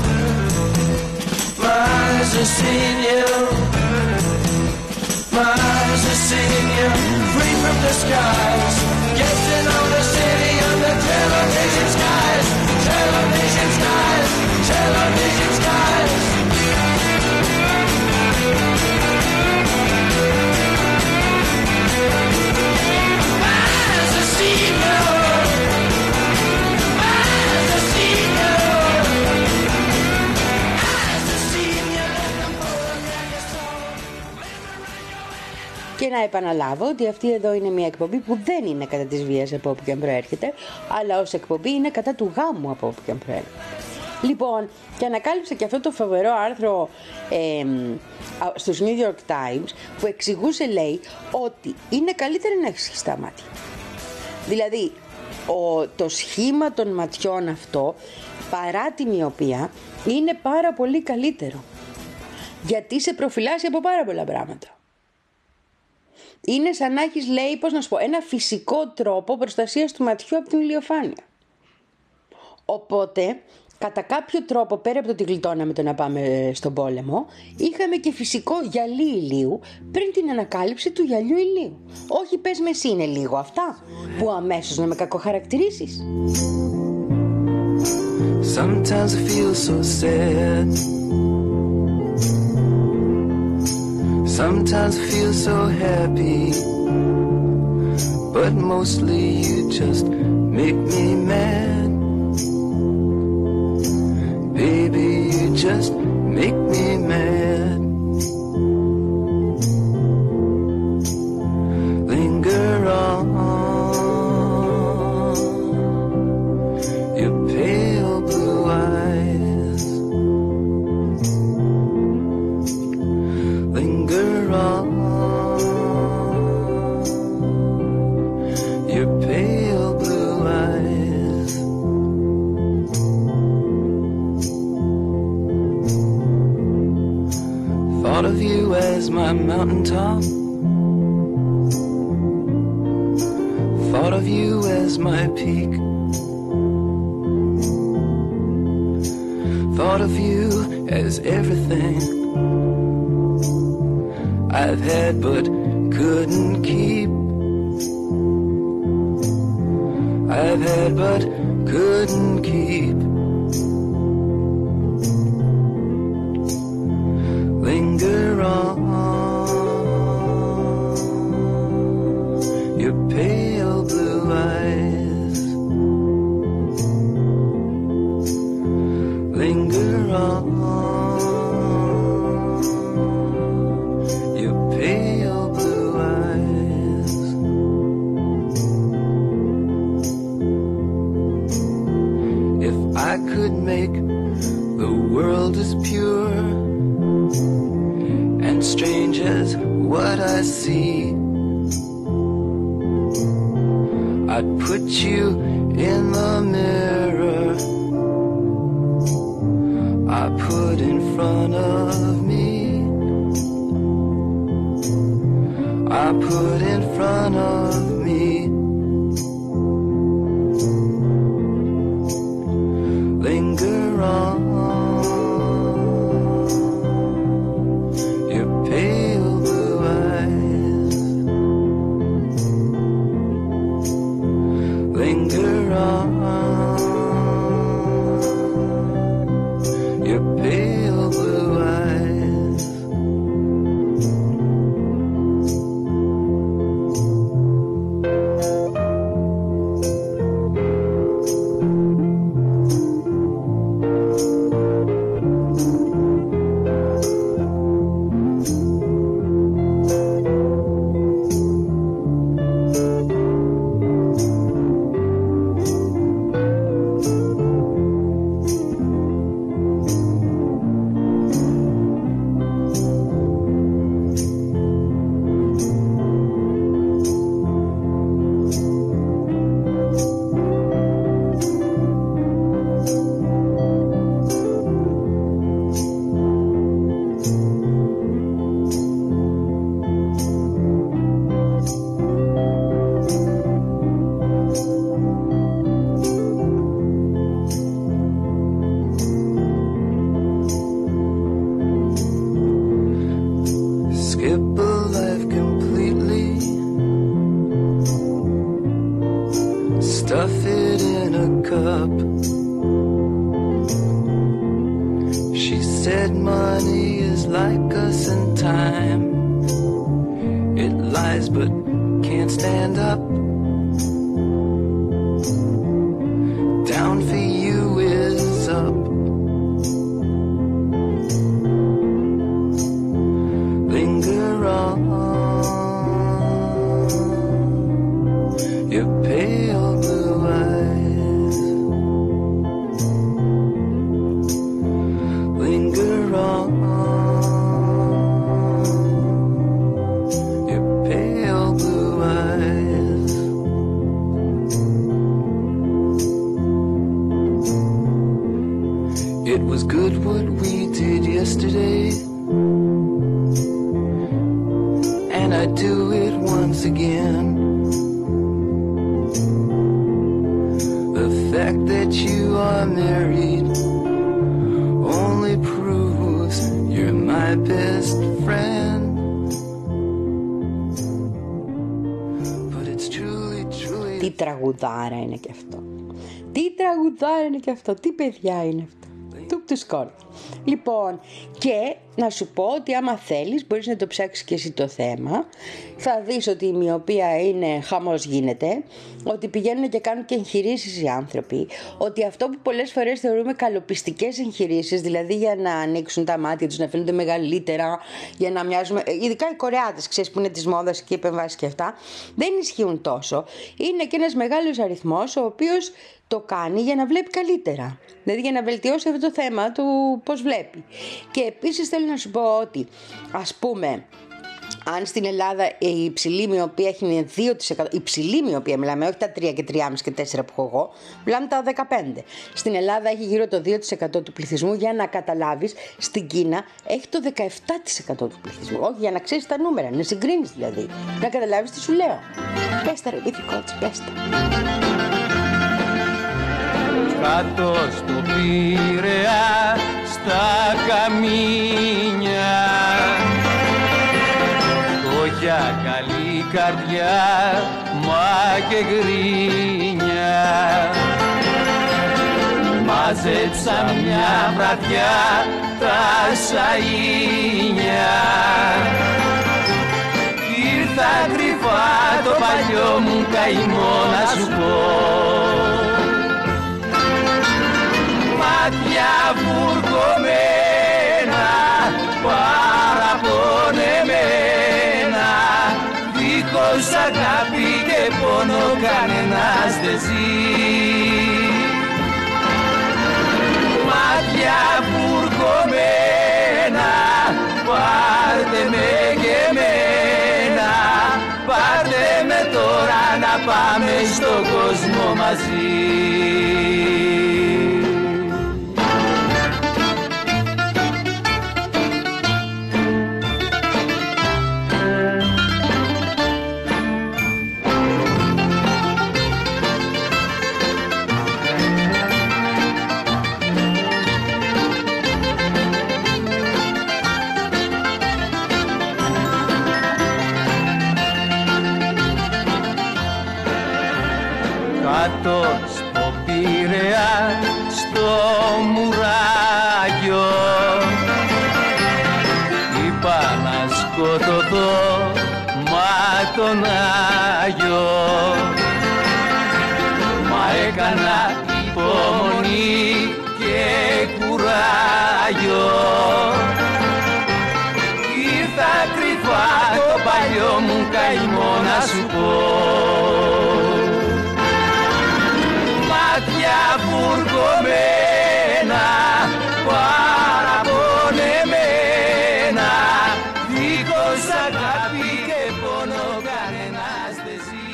my eyes are seeing you, my eyes are seeing you, free from the skies, getting on the city under television skies, television. επαναλάβω ότι αυτή εδώ είναι μια εκπομπή που δεν είναι κατά της βίας από όπου και αν προέρχεται, αλλά ως εκπομπή είναι κατά του γάμου από όπου και αν προέρχεται. Λοιπόν, και ανακάλυψα και αυτό το φοβερό άρθρο ε, στους New York Times που εξηγούσε, λέει, ότι είναι καλύτερο να έχεις σχιστά μάτια. Δηλαδή, ο, το σχήμα των ματιών αυτό, παρά τη μοιοπία, είναι πάρα πολύ καλύτερο. Γιατί σε προφυλάσσει από πάρα πολλά πράγματα. Είναι σαν να έχεις, λέει, πώς να σου πω, ένα φυσικό τρόπο προστασίας του ματιού από την ηλιοφάνεια. Οπότε, κατά κάποιο τρόπο, πέρα από το ότι γλιτώναμε το να πάμε στον πόλεμο, είχαμε και φυσικό γυαλί ηλίου πριν την ανακάλυψη του γυαλιού ηλίου. Όχι, πες με εσύ, είναι λίγο αυτά που αμέσως να με κακοχαρακτηρίσεις. Sometimes I feel so sad. Sometimes I feel so happy. But mostly you just make me mad. Baby, you just make me mad. Linger on. Your pale blue eyes. Linger on. Your pale blue eyes. Thought of you as my mountaintop. Thought of you as my peak. Thought of you as everything I've had but couldn't keep. I've had but couldn't keep. Linger on. Your pale blue eyes. Linger on. Your pale blue eyes. If I could make the world as pure and strange as what I see, I'd put you in the mirror I put in front of me. I put in front of me. Linger on. Your pale blue eyes. Linger on. Your pale blue eyes. Linger on. It was good what we did yesterday, and I'd do it once again. The fact that you are married only proves you're my best friend. But it's truly, truly... Τι τραγουδάρα είναι και αυτό. Τι τραγουδάρα είναι και αυτό. Τι παιδιά είναι αυτό. Τουπ του σκόρ. Λοιπόν, και να σου πω ότι άμα θέλεις μπορείς να το ψάξεις και εσύ το θέμα. Θα δεις ότι η μοιοπία είναι χαμός γίνεται, ότι πηγαίνουν και κάνουν και εγχειρήσεις οι άνθρωποι, ότι αυτό που πολλές φορές θεωρούμε καλοπιστικές εγχειρήσεις, δηλαδή για να ανοίξουν τα μάτια τους, να φαίνονται μεγαλύτερα, για να μοιάζουμε, ειδικά οι Κορεάτες, ξέρεις που είναι της μόδας και επεμβάσεις και αυτά, δεν ισχύουν τόσο. Είναι και ένας μεγάλος αριθμός ο οποίος το κάνει για να βλέπει καλύτερα. Δηλαδή για να βελτιώσει αυτό το θέμα του πώς βλέπει. Και επίσης θέλω να σου πω ότι, ας πούμε, αν στην Ελλάδα η υψηλή μοιοπία έχει δύο τοις εκατό, η υψηλή μοιοπία μιλάμε, όχι τα τρία και τρία κόμμα πέντε και τέσσερα που έχω εγώ, μιλάμε τα δεκαπέντε τοις εκατό. Στην Ελλάδα έχει γύρω το δύο τοις εκατό του πληθυσμού, για να καταλάβεις, στην Κίνα έχει το δεκαεπτά τοις εκατό του πληθυσμού. Όχι, για να ξέρεις τα νούμερα, να συγκρίνεις δηλαδή, να καταλάβεις τι σου λέω. Πες τα ρε μπιφικότσι, πες τα. Κάτω στο Πειραιά, στα καμίνια, το για καλή καρδιά, μα και γκρίνια. Μάζεψα μια βραδιά τα σαΐνια, ήρθα κρυφά το παλιό μου καημό να σου πω. Μάτια βουργωμένα, παραπονεμένα, δίχως αγάπη και πόνο κανένας δεν ζει. Μάτια βουργωμένα, πάρτε με και εμένα, πάρτε με τώρα να πάμε στον κόσμο μαζί. Κάτω στο Πειραιά, στο μουράγιο, είπα να σκοτωθώ, μα τον Άγιο. Μα έκανα υπομονή και κουράγιο, ήρθα κρυφά το παλιό μου καημό να σου πω. Μάτια βουργωμένα, παραπονεμένα, δίχως αγάπη και πόνο κανένας δεν ζει.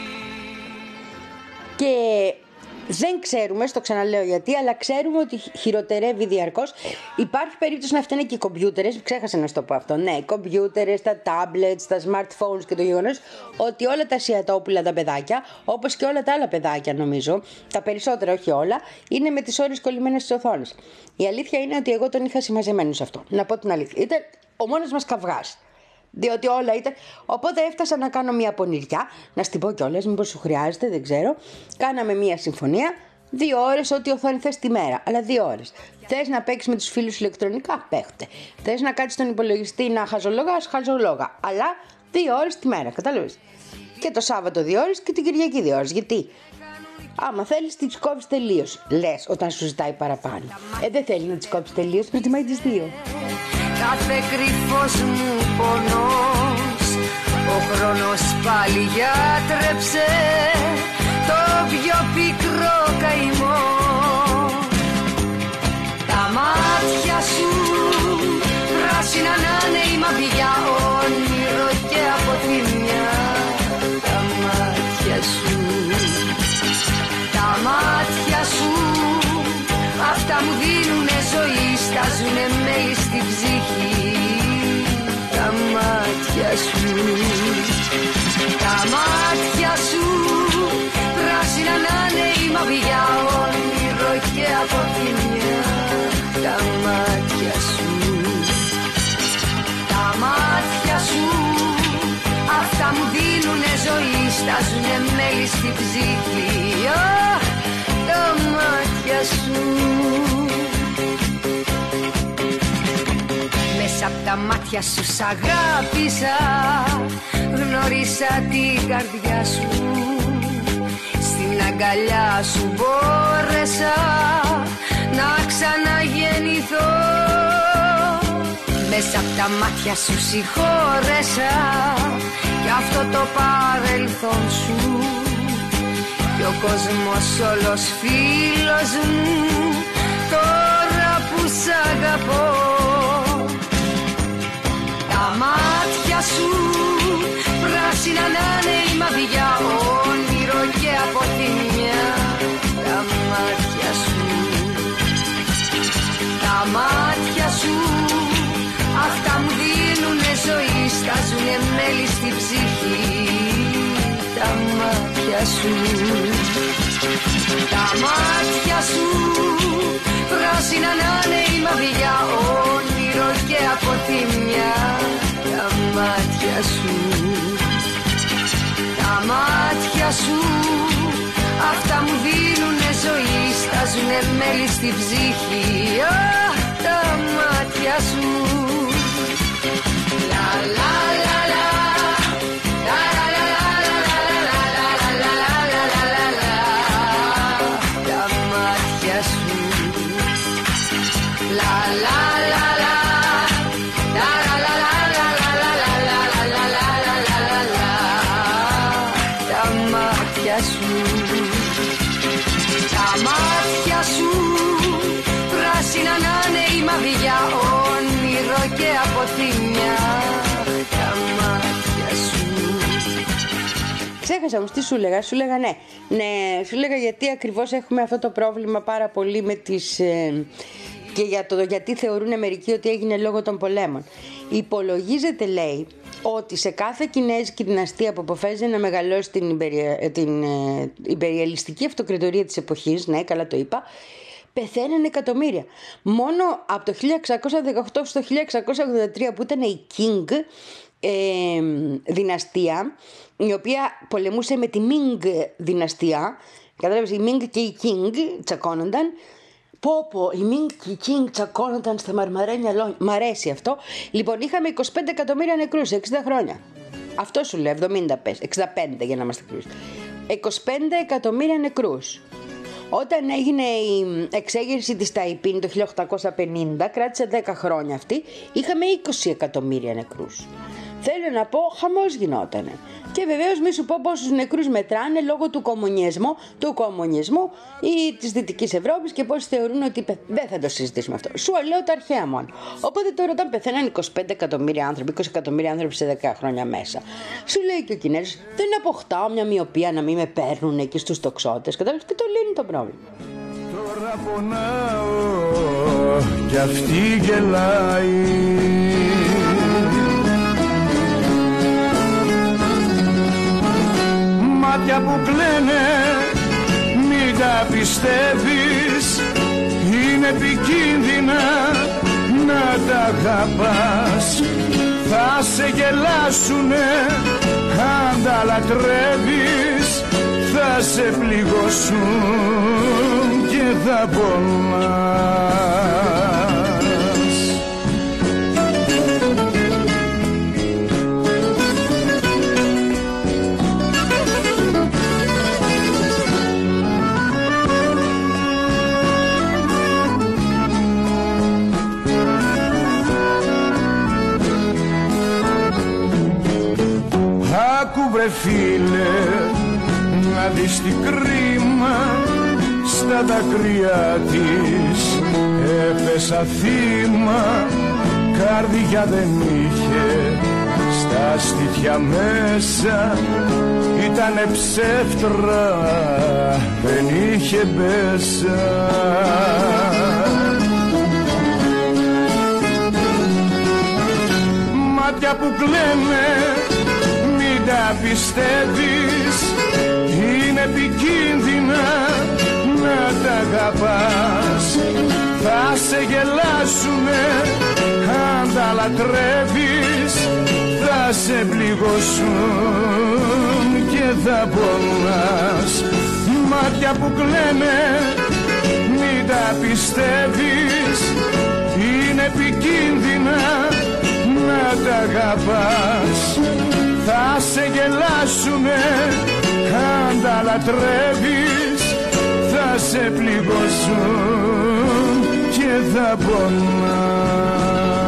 Και δεν ξέρουμε, στο ξαναλέω γιατί, αλλά ξέρουμε ότι χειροτερεύει διαρκώς. Υπάρχει περίπτωση να φταίνε και οι κομπιούτερες, ξέχασα να σου το πω αυτό. Ναι, οι κομπιούτερες, τα tablets, τα smartphones και το γεγονός ότι όλα τα σιατόπουλα τα παιδάκια, όπως και όλα τα άλλα παιδάκια νομίζω, τα περισσότερα όχι όλα, είναι με τις ώρες κολλημένες στις οθόνες. Η αλήθεια είναι ότι εγώ τον είχα συμμαζεμένο σε αυτό. Να πω την αλήθεια. Ήταν ο μόνος μας καυγάς. Διότι όλα ήταν. Οπότε έφτασα να κάνω μια πονηριά, να στην πω κιόλας, μήπως σου χρειάζεται, δεν ξέρω. Κάναμε μια συμφωνία, δύο ώρες, ό,τι οθόνη θες τη μέρα, αλλά δύο ώρες. Θες να παίξεις με τους φίλους σου ηλεκτρονικά, παίχτε. Θες να κάτσεις στον υπολογιστή να χαζολόγας, χαζολόγα. Αλλά δύο ώρες τη μέρα, κατάλαβες. Και το Σάββατο δύο ώρες και την Κυριακή δύο ώρες. Γιατί? Άμα θέλεις, τις κόβεις τελείως. Λες όταν σου ζητάει παραπάνω. Ε, δεν θέλει να τις κόψεις τελείως, προτιμάει τις δύο. Κάθε κρυφός μου πονός, ο χρόνος πάλι γιατρέψε το πιο πικρό καημό. Τα μάτια σου πράσινα να είναι η μαυριά, όνειρο και αποθυμιά. Τα μάτια σου, τα μάτια σου, αυτά μου δίνουνε ζωή, στάζουνε μέλη στη ψυχή. Τα μάτια σου, τα μάτια σου, πράσινα να είναι η μαυριά, όνειρο και αποθυμιά. Τα μάτια σου, τα μάτια σου, αυτά μου δίνουνε ζωή, στάζουνε μέλη στη ψυχή. Oh, τα μάτια σου. Μέσα απ' τα μάτια σου σ' αγάπησα, γνώρισα την καρδιά σου. Στην αγκαλιά σου μπόρεσα να ξαναγεννηθώ. Μέσα απ' τα μάτια σου συγχώρεσα κι αυτό το παρελθόν σου. Κι ο κόσμος όλος φίλος μου, τώρα που σ' αγαπώ. Τα μάτια σου, πράσινα να είναι η μαυριά, όνειρο και αποθυμιά. Τα μάτια σου, τα μάτια σου, αυτά μου δίνουνε ζωή, στάζουνε μέλη στη ψυχή. Τα μάτια σου, τα μάτια σου, πράσινα να είναι η μαυριά, όνειρο και αποθυμιά. Τα μάτια σου, τα μάτια σου, αυτά μου δίνουνε ζωή, στάζουνε μέλη στη ψυχή. Oh, τα μάτια σου. La la la la, la la la la la la la la la la la la. Τα μάτια σου. La la la la, la la la la la la la la la la la la la. Τα μάτια σου. Τα μάτια σου, πράσινα να είναι η μαυριά, όνειρο και αποθυμιά. Τα μάτια σου. Ξέχασα όμως τι σου έλεγα. Σου έλεγα ναι, ναι, σου έλεγα γιατί ακριβώς έχουμε αυτό το πρόβλημα πάρα πολύ με τις... Ε, και για το γιατί θεωρούν μερικοί ότι έγινε λόγω των πολέμων. Υπολογίζεται, λέει, ότι σε κάθε κινέζικη δυναστεία που αποφάσισε να μεγαλώσει την, υπερια... την ε, υπεριαλιστική αυτοκρατορία της εποχής, ναι, καλά το είπα, πεθαίνανε εκατομμύρια. Μόνο από το χίλια εξακόσια δεκαοκτώ στο χίλια εξακόσια ογδόντα τρία, που ήταν η Qing ε, δυναστεία, η οποία πολεμούσε με τη Ming δυναστεία, κατάλαβες, η Ming και η Qing τσακώνονταν. Πω πω, η Ming και η Qing τσακώνονταν στα μαρμαρένια λόγια. Μ' αρέσει αυτό. Λοιπόν, είχαμε είκοσι πέντε εκατομμύρια νεκρούς σε εξήντα χρόνια. Αυτό σου λέω, εβδομήντα πες, εξήντα πέντε για να είμαστε κρούς. είκοσι πέντε εκατομμύρια νεκρούς. Όταν έγινε η εξέγερση της Ταϊπίν το χίλια οκτακόσια πενήντα, κράτησε δέκα χρόνια αυτή, είχαμε είκοσι εκατομμύρια νεκρούς. Θέλω να πω, χαμός γινότανε. Και βεβαίως μη σου πω πόσους νεκρούς μετράνε λόγω του κομμουνισμού, του κομμουνισμού ή της Δυτικής Ευρώπης και πώς θεωρούν ότι δεν θα το συζητήσουμε αυτό. Σου λέω τα αρχαία μόνο. Οπότε τώρα όταν πεθαίναν είκοσι πέντε εκατομμύρια άνθρωποι, είκοσι εκατομμύρια άνθρωποι σε δέκα χρόνια μέσα, σου λέει και ο Κινέζος, δεν αποκτάω μια μοιοπία να μην με παίρνουν εκεί στους τοξότες. Κατάλαβες, και το λύνει το πρόβλημα. Τώρα πονάω κι αυτή γελάει. Μάτια που κλαίνε, μην τα πιστεύεις, είναι επικίνδυνα να τα αγαπάς. Θα σε γελάσουνε αν τα λατρεύεις, θα σε πληγώσουν και θα πονάς. Άκου βρε φίλε, να δεις τι κρίμα, στα δάκρυα της έπεσα θύμα. Καρδιά δεν είχε, στα στήθια μέσα ήτανε ψεύτρα, δεν είχε μπέσα. μάτια που κλαίνε μην τα πιστεύεις, είναι επικίνδυνα να τα αγαπάς. Θα σε γελάσουνε αν τα λατρεύεις, θα σε πληγώσουν και θα πονάς. Μάτια που κλαίνε μην τα πιστεύεις, είναι επικίνδυνα να τα αγαπάς. Θα σε γελάσουνε αν τα λατρεύεις, θα σε πληγώσουν και θα πονάς.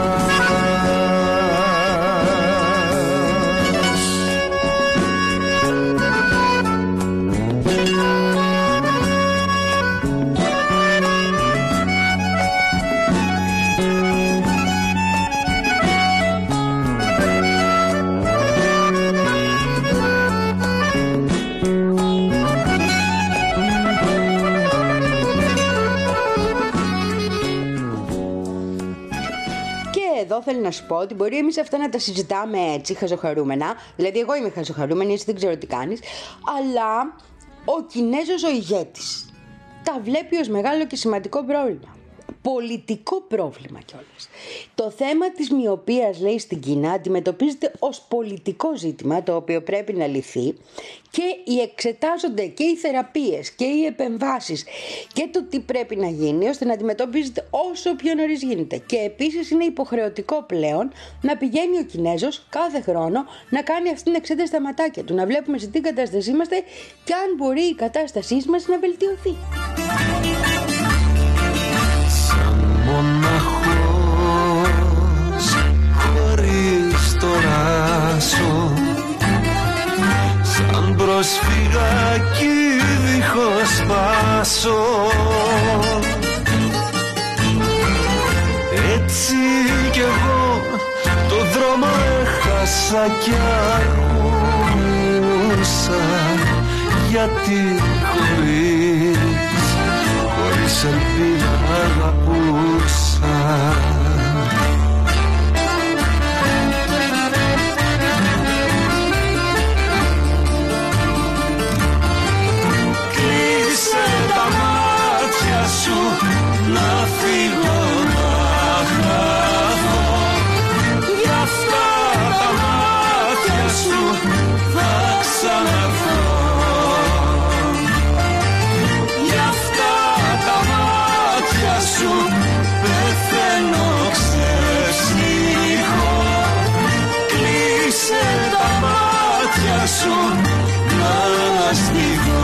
Εδώ θέλω να σου πω ότι μπορεί εμείς αυτά να τα συζητάμε έτσι χαζοχαρούμενα. Δηλαδή εγώ είμαι χαζοχαρούμενη, εσύ δεν ξέρω τι κάνεις. Αλλά ο Κινέζος ο ηγέτης τα βλέπει ως μεγάλο και σημαντικό πρόβλημα. Πολιτικό πρόβλημα κιόλας. Το θέμα της μοιοπίας, λέει, στην Κίνα αντιμετωπίζεται ως πολιτικό ζήτημα το οποίο πρέπει να λυθεί και εξετάζονται και οι θεραπείες και οι επεμβάσεις και το τι πρέπει να γίνει ώστε να αντιμετωπίζεται όσο πιο νωρίς γίνεται. Και επίσης είναι υποχρεωτικό πλέον να πηγαίνει ο Κινέζος κάθε χρόνο να κάνει αυτήν την εξέταση στα ματάκια του, να βλέπουμε σε τι κατάσταση είμαστε και αν μπορεί η κατάστασή μας να βελτιωθεί. Μοναχός χωρίς το ράσο, σαν προσφυγάκι δίχως πάσο, έτσι κι εγώ το δρόμο έχασα κι αργούσα, γιατί χωρίς, χωρίς ελπίδα αγαπούσα. Κλείσε τα μάτια σου να φύγω να χαθώ, γι' αυτά τα μάτια σου θα ξαναρθώ, γι' αυτά τα μάτια σου πεθαίνω ξεψύχω. Κλείσε τα μάτια σου να στηθώ.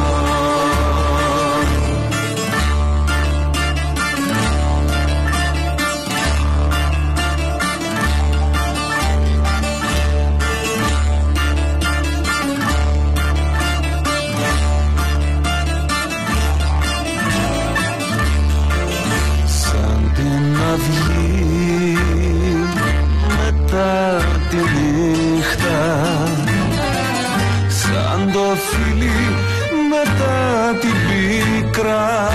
Μετά τη νύχτα, σαν το φίλι μετά την πίκρα,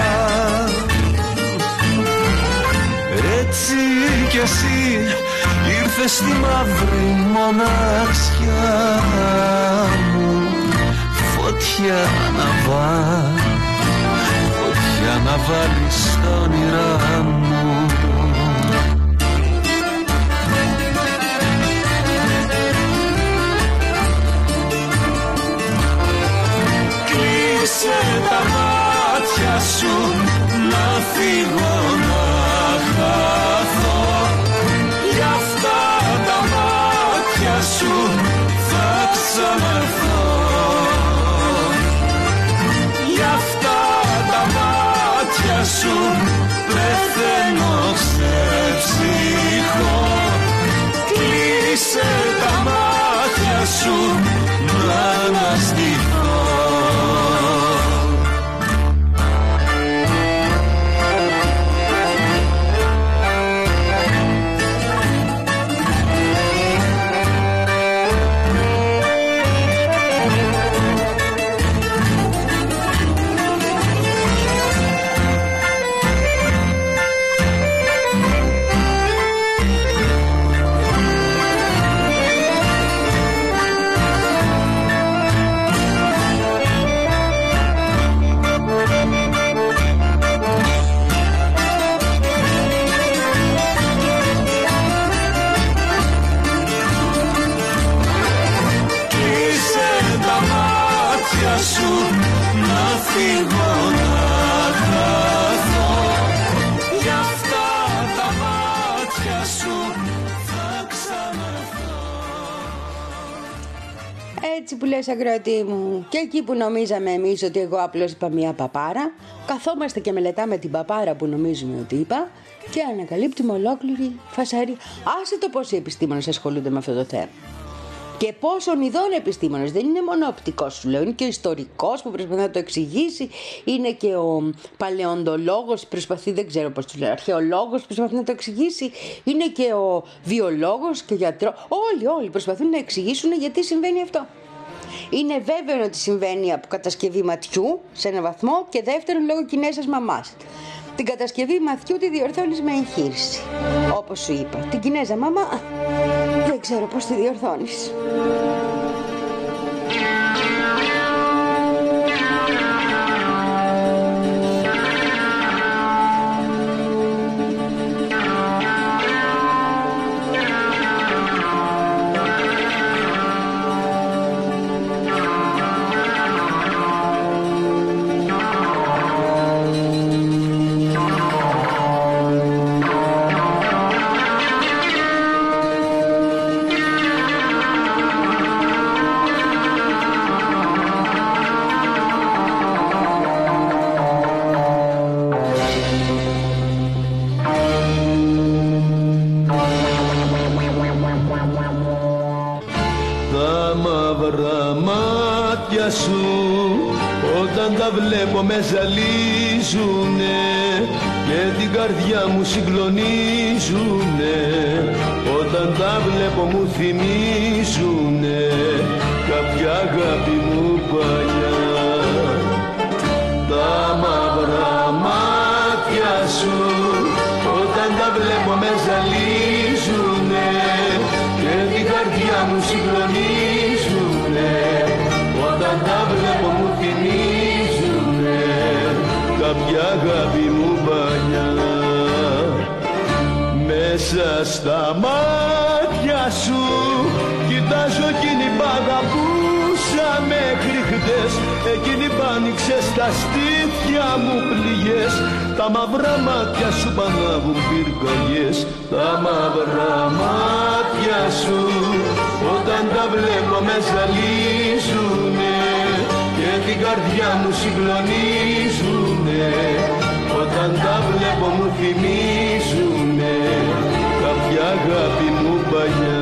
έτσι κι εσύ ήρθες στη μαύρη μοναξιά μου, φωτιά να βάλεις, φωτιά να βάλεις στα όνειρά μου. Κλείσε τα μάτια σου να φύγω να χαθώ, γι' αυτά τα μάτια σου θα ξαναρθώ, γι' αυτά τα μάτια σου πεθαίνω ξεψύχω. Κλείσε τα μάτια σου να αναστηθώ. λες, ακροατή μου. Και εκεί που νομίζαμε εμείς ότι εγώ απλώς είπα μια παπάρα, καθόμαστε και μελετάμε την παπάρα που νομίζουμε ότι είπα και ανακαλύπτουμε ολόκληρη φασαρία. Άσε το πόσοι επιστήμονες ασχολούνται με αυτό το θέμα. Και πόσων ειδών επιστήμονες. Δεν είναι μόνο οπτικός, σου λέω. Είναι και ο ιστορικός που προσπαθεί να το εξηγήσει. Είναι και ο παλαιοντολόγος, προσπαθεί, δεν ξέρω πώς του λέω, αρχαιολόγος που προσπαθεί να το εξηγήσει. Είναι και ο βιολόγος και ο γιατρός. Όλοι, όλοι προσπαθούν να εξηγήσουν γιατί συμβαίνει αυτό. Είναι βέβαιο ότι συμβαίνει από κατασκευή ματιού σε έναν βαθμό και δεύτερον λόγω Κινέζας μαμάς. Την κατασκευή ματιού τη διορθώνεις με εγχείρηση. Όπως σου είπα, την Κινέζα μαμά δεν ξέρω πώς τη διορθώνεις. Με ζαλίζουνε και την καρδιά μου συγκλονίζουνε. Όταν τα βλέπω μου θυμίζουνε κάποια αγάπη μου παλιά. Τα μαύρα μάτια σου όταν τα βλέπω με ζαλίζουνε και την καρδιά μου συγκλονίζουνε. Όταν τα βλέπω μου θυμίζουνε κάποια αγάπη μου παλιά. Μέσα στα μάτια σου κοιτάζω εκείνη που αγαπούσα μέχρι χτες. Εκείνη που άνοιξε στα στήθια μου πληγές. Τα μαύρα μάτια σου πανάβουν πυρκαγιές. Τα μαύρα μάτια σου όταν τα βλέπω με ζαλίζουνε και την καρδιά μου συγκλονίζουνε. Όταν τα βλέπω μου θυμίζουνε κάποια αγάπη μου παλιά.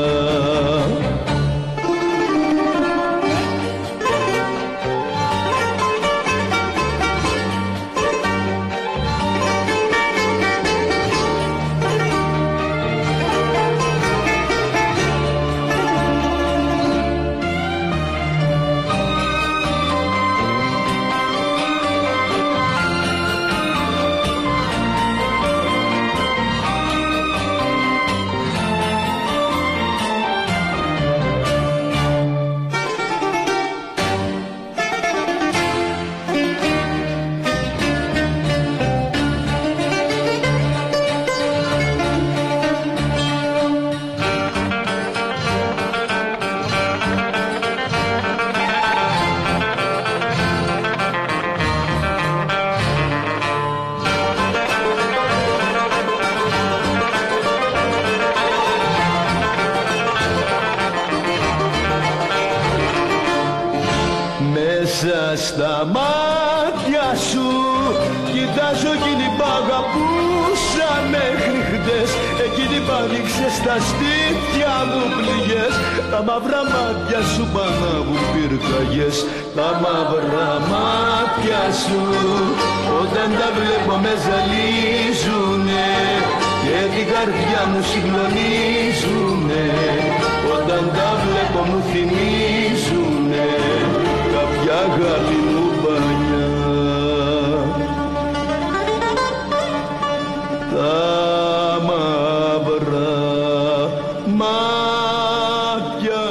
Στα μάτια σου κοιτάζω εκείνη που αγαπούσα μέχρι χτες. Εκείνη που άνοιξε στα στήθια μου πληγές. Τα μαύρα μάτια σου πανάβουν πυρκαγιές. Τα μαύρα μάτια σου όταν τα βλέπω με ζαλίζουνε και την καρδιά μου συγκλονίζουνε. Όταν τα βλέπω μου θυμίζουνε κάποια αγάπη μου παλιά. Τα μαύρα μάτια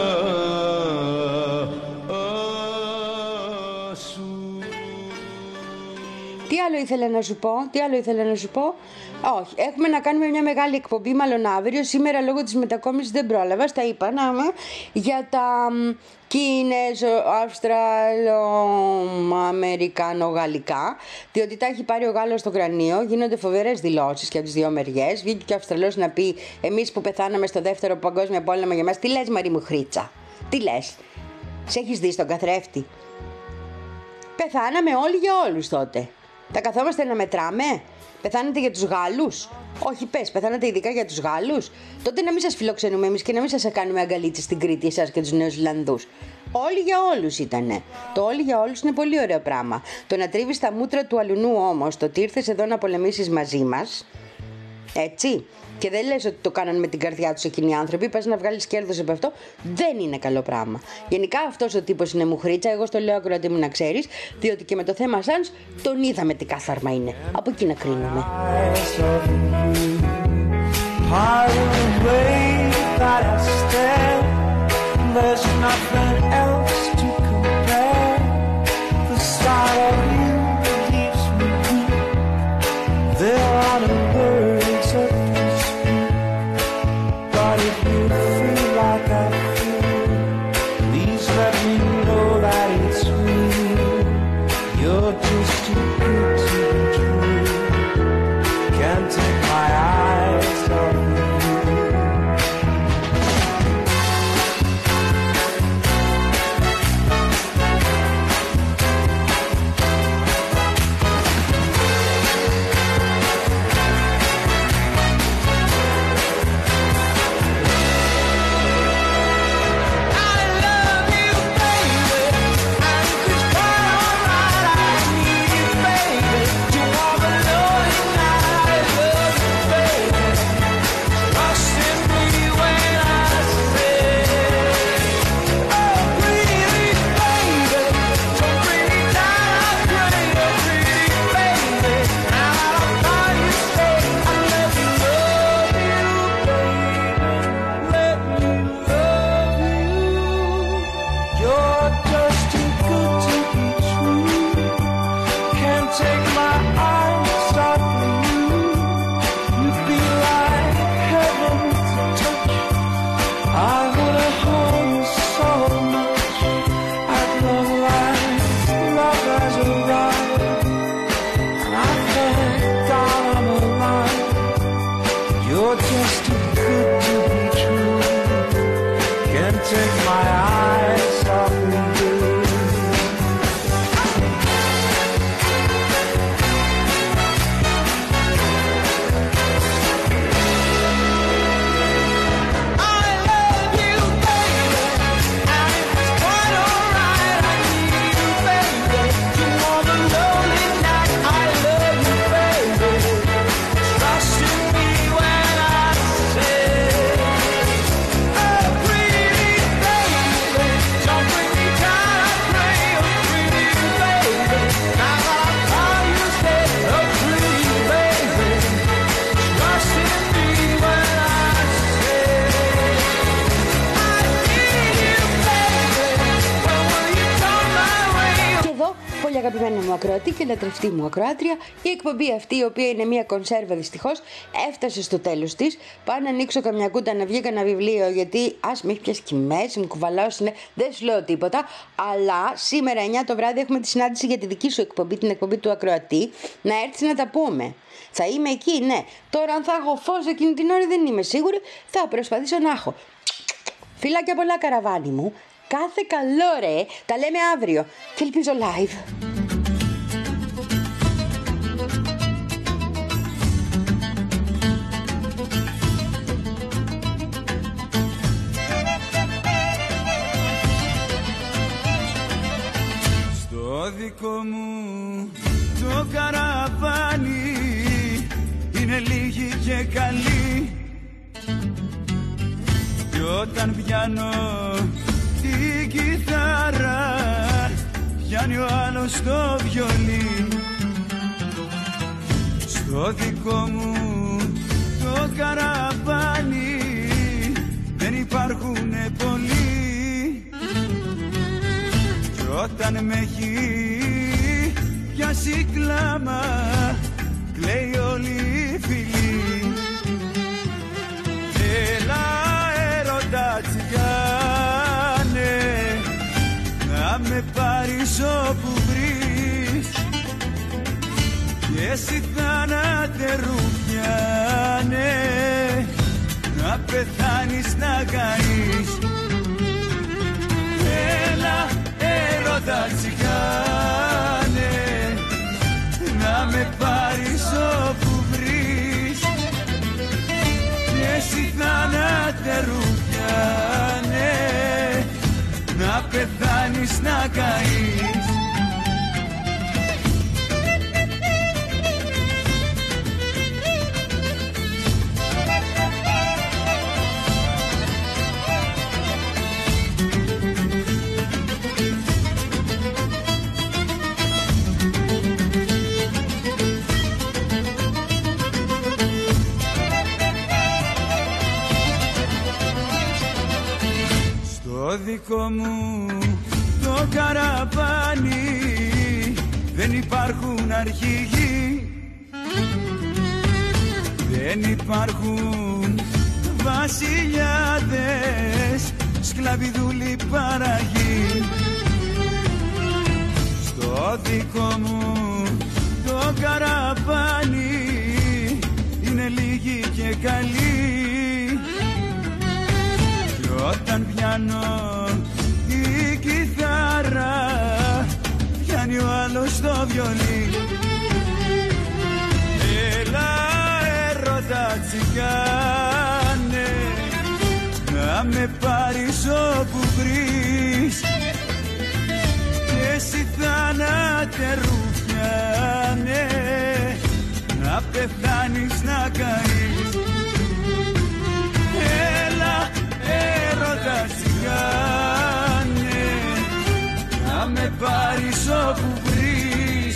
σου. Τι άλλο ήθελα να σου πω, τι άλλο ήθελα να σου πω. Όχι, έχουμε να κάνουμε μια μεγάλη εκπομπή, μάλλον αύριο. Σήμερα λόγω της μετακόμισης δεν πρόλαβα, στα είπα να είμαι, για τα Κινέζο, Αυστραλο, Αμερικάνο, Γαλλικά. Διότι τα έχει πάρει ο Γάλλος στο κρανίο, γίνονται φοβερές δηλώσεις και από τις δύο μεριές. Βγήκε και ο Αυστραλός να πει: εμείς που πεθάναμε στο δεύτερο παγκόσμιο πόλεμο για μας, τι λες Μαρή μου Χρήτσα, τι λες. Σε έχεις δει στον καθρέφτη? Πεθάναμε όλοι για όλους τότε. Θα καθόμαστε να μετράμε? Πεθάνετε για τους Γάλλους? Όχι, πες, πεθάνετε ειδικά για τους Γάλλους? Τότε να μην σας φιλοξενούμε εμείς και να μην σας κάνουμε αγκαλίτσες στην Κρήτη, εσάς και τους Νέους Ζηλανδούς. Όλοι για όλους ήτανε. Το όλοι για όλους είναι πολύ ωραίο πράγμα. Το να τρίβεις τα μούτρα του αλουνού όμως, το ότι ήρθες εδώ να πολεμήσεις μαζί μας, έτσι, και δεν λες ότι το κάνανε με την καρδιά τους εκείνοι οι άνθρωποι, πας να βγάλεις κέρδος από αυτό, δεν είναι καλό πράγμα. Γενικά αυτός ο τύπος είναι μουχρίτσα, εγώ στο λέω ακροατή μου να ξέρεις, διότι και με το θέμα Σάνς τον είδαμε τι κάθαρμα είναι. Από εκεί να κρίνουμε. Αγαπημένη μου ακροατή και λατρευτή μου ακροάτρια, η εκπομπή αυτή, η οποία είναι μια κονσέρβα δυστυχώς, έφτασε στο τέλος της. Πάω να ανοίξω καμιά κούτα, να βγει κανένα βιβλίο, γιατί ας με έχει πιάσει και μέση, μου κουβαλάωσουνε, δεν σου λέω τίποτα. Αλλά σήμερα εννιά το βράδυ έχουμε τη συνάντηση για τη δική σου εκπομπή, την εκπομπή του ακροατή, να έρθεις να τα πούμε. Θα είμαι εκεί, ναι. Τώρα, αν θα έχω φως εκείνη την ώρα, δεν είμαι σίγουρη. Θα προσπαθήσω να έχω. Φιλάκια πολλά, καραβάνι μου. Κάθε καλό, ρε. Τα λέμε αύριο. Και ελπίζω live. Στο δικό μου το καραβάνι είναι λίγοι και καλοί, κι όταν πιάνω την κιθάρα πιάνει ο άλλος το βιολί. Στο δικό μου το καραβάνι δεν υπάρχουνε πολλοί, κι όταν με έχει πιάσει κλάμα κλαίει όλη η φιλή. Έλα έρωτα τσιγάνε, να με πάρεις όπου βρεις, και εσύ θάνατε ρουφιάνε, να πεθάνεις να καείς. Έλα έρωτα τσιγάνε, να με πάρεις όπου βρεις και εσύ θάνατε ρουφιάνε, να πεθάνεις να καείς. Το δικό μου το καραβάνι δεν υπάρχουν αρχηγοί, δεν υπάρχουν βασιλιάδες, σκλαβιδούλοι παραγοί. Στο δικό μου το καραβάνι είναι λίγοι και καλοί, όταν πιάνω την κιθάρα πιάνει ο άλλος το βιολί. Έλα έρωτα τσιγάνε, να με πάρεις όπου βρεις και εσύ θάνατε ρουφιάνε, να πεθάνεις να καείς. Έλα έρωτα τσιγάνε, να με πάρεις όπου βρεις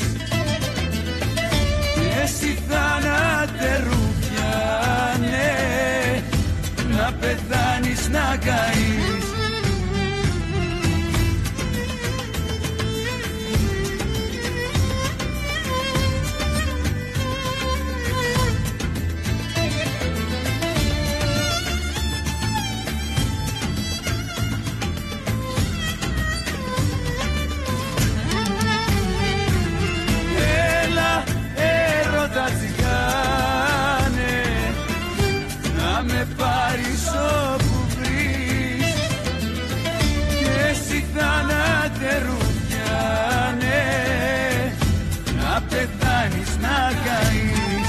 και εσύ θάνατε ρουφιάνε, να πεθάνεις να καείς. Πάρεις όπου βρεις και εσύ θάνατε ρουφιάνε, να πεθάνεις να καείς.